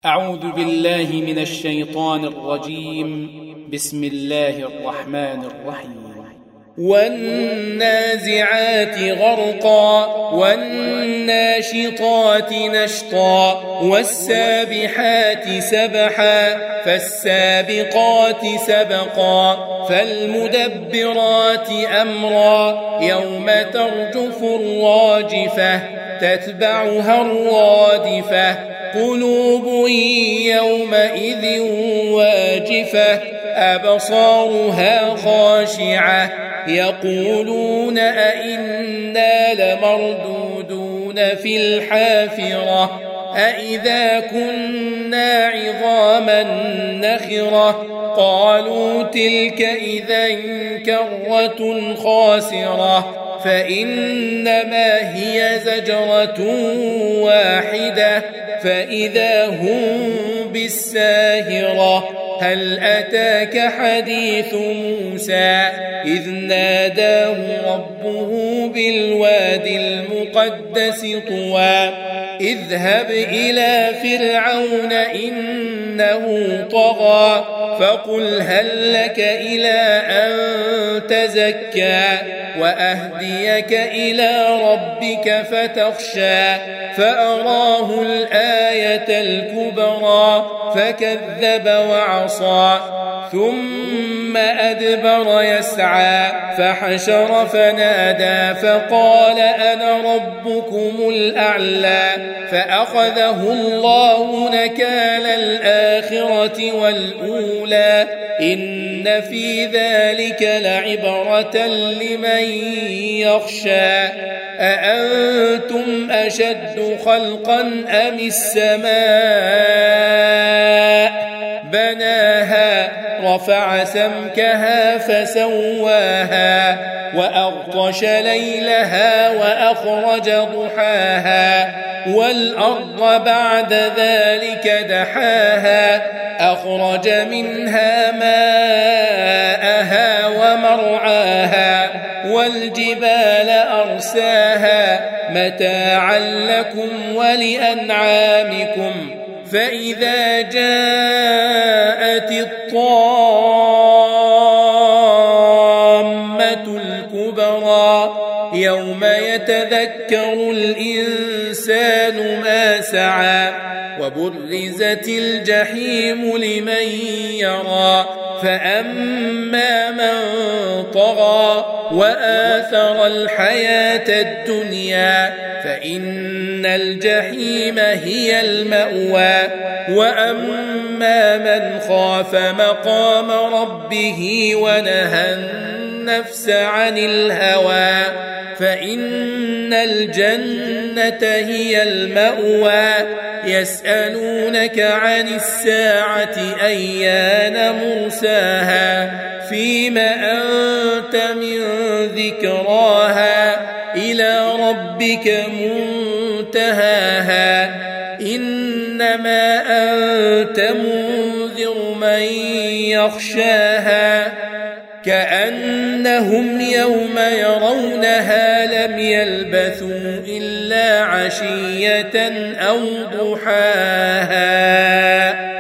أعوذ بالله من الشيطان الرجيم. بسم الله الرحمن الرحيم. والنازعات غرقا والناشطات نشطا والسابحات سبحا فالسابقات سبقا فالمدبرات أمرا يوم ترجف الراجفة تتبعها الرادفة قلوب يومئذ واجفة أبصارها خاشعة يقولون أئنا لمردودون في الحافرة أئذا كنا عظاما نخرة قالوا تلك إذا كرة خاسرة فإنما هي زجرة واحدة فإذا هم بالساهرة هل أتاك حديث موسى إذ ناداه ربه بالوادي المقدس طوى اذهب إلى فرعون إنه طغى فقل هل لك إلى أن تزكى وأهديك إلى ربك فتخشى فأراه الآية الكبرى فكذب وعصى ثم أدبر يسعى فحشر فنادى فقال أنا ربكم الأعلى فأخذه الله نكال الآخرة والأولى إن في ذلك لعبرة لمن يخشى أأنتم أشد خلقا أم السماء بناها رفع سمكها فسواها وأغطش ليلها وأخرج ضحاها والأرض بعد ذلك دحاها أخرج منها ماءها ومرعاها والجبال أرساها متاعا لكم ولأنعامكم فإذا جاءت الطامة الكبرى يوم يتذكر الإنسان ما سعى وبرزت الجحيم لمن يرى فأما من طغى وآثر الحياة الدنيا فإن الجحيم هي المأوى وأما من خاف مقام ربه ونهى النفس عن الهوى فإن الجنة هي المأوى يسألونك عن الساعة أيان مرساها فيم أنت من ذكراها إلى ربك منتهاها إنما أنت منذر من يخشاها كأنهم يوم يرونها لم يلبثوا إلا عشية أو ضحاها.